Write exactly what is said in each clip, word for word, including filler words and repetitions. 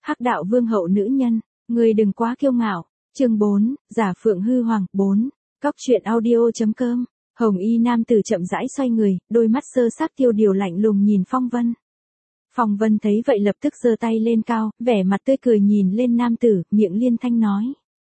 Hắc đạo vương hậu nữ nhân, người đừng quá kiêu ngạo. Chương bốn, giả phượng hư hoàng. Bốn. Cóc truyện audio.com. Hồng y nam tử chậm rãi xoay người, đôi mắt sơ sắc tiêu điều lạnh lùng nhìn Phong Vân. Phong Vân thấy vậy lập tức giơ tay lên cao, vẻ mặt tươi cười nhìn lên nam tử, miệng liên thanh nói.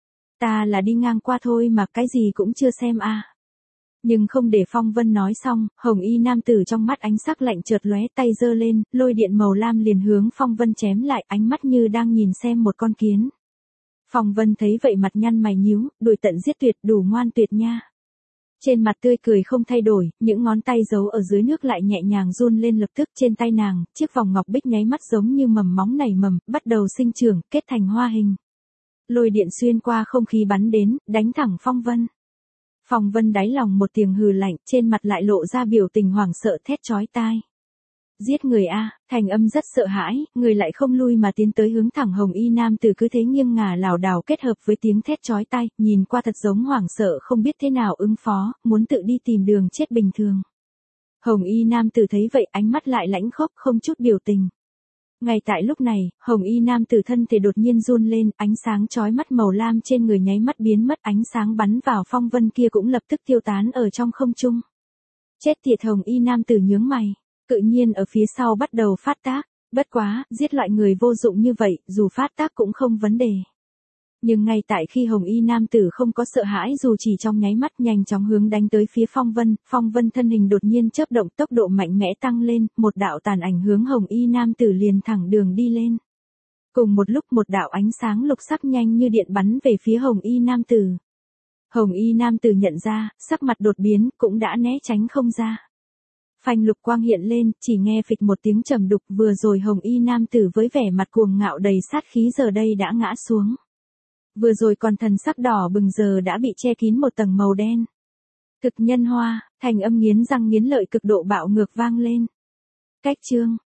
Ta là đi ngang qua thôi mà, cái gì cũng chưa xem à. Nhưng không để Phong Vân nói xong, hồng y nam tử trong mắt ánh sắc lạnh chợt lóe, tay giơ lên, lôi điện màu lam liền hướng Phong Vân chém lại, ánh mắt như đang nhìn xem một con kiến. Phong Vân thấy vậy mặt nhăn mày nhíu, đuổi tận giết tuyệt, đủ ngoan tuyệt nha. Trên mặt tươi cười không thay đổi, những ngón tay giấu ở dưới nước lại nhẹ nhàng run lên, lập tức trên tay nàng, chiếc vòng ngọc bích nháy mắt giống như mầm móng nảy mầm, bắt đầu sinh trưởng, kết thành hoa hình. Lôi điện xuyên qua không khí bắn đến, đánh thẳng Phong Vân. Phong Vân đáy lòng một tiếng hừ lạnh, trên mặt lại lộ ra biểu tình hoảng sợ thét chói tai. Giết người a, thành âm rất sợ hãi, người lại không lui mà tiến tới hướng thẳng hồng y nam tử, cứ thế nghiêng ngả lảo đảo kết hợp với tiếng thét chói tai, nhìn qua thật giống hoảng sợ không biết thế nào ứng phó, muốn tự đi tìm đường chết bình thường. Hồng y nam tử thấy vậy ánh mắt lại lãnh khốc không chút biểu tình. Ngay tại lúc này, hồng y nam tử thân thể đột nhiên run lên, ánh sáng chói mắt màu lam trên người nháy mắt biến mất, ánh sáng bắn vào Phong Vân kia cũng lập tức tiêu tán ở trong không trung. Chết tiệt, hồng y nam tử nhướng mày. Tự nhiên ở phía sau bắt đầu phát tác, bất quá, giết loại người vô dụng như vậy, dù phát tác cũng không vấn đề. Nhưng ngay tại khi hồng y nam tử không có sợ hãi dù chỉ trong nháy mắt, nhanh chóng hướng đánh tới phía Phong Vân, Phong Vân thân hình đột nhiên chớp động, tốc độ mạnh mẽ tăng lên, một đạo tàn ảnh hướng hồng y nam tử liền thẳng đường đi lên. Cùng một lúc một đạo ánh sáng lục sắc nhanh như điện bắn về phía hồng y nam tử. Hồng y nam tử nhận ra, sắc mặt đột biến, cũng đã né tránh không ra. Phanh lục quang hiện lên, chỉ nghe phịch một tiếng trầm đục, vừa rồi hồng y nam tử với vẻ mặt cuồng ngạo đầy sát khí giờ đây đã ngã xuống. Vừa rồi còn thần sắc đỏ bừng giờ đã bị che kín một tầng màu đen. Thực nhân hoa, thành âm nghiến răng nghiến lợi cực độ bạo ngược vang lên. Cách chương,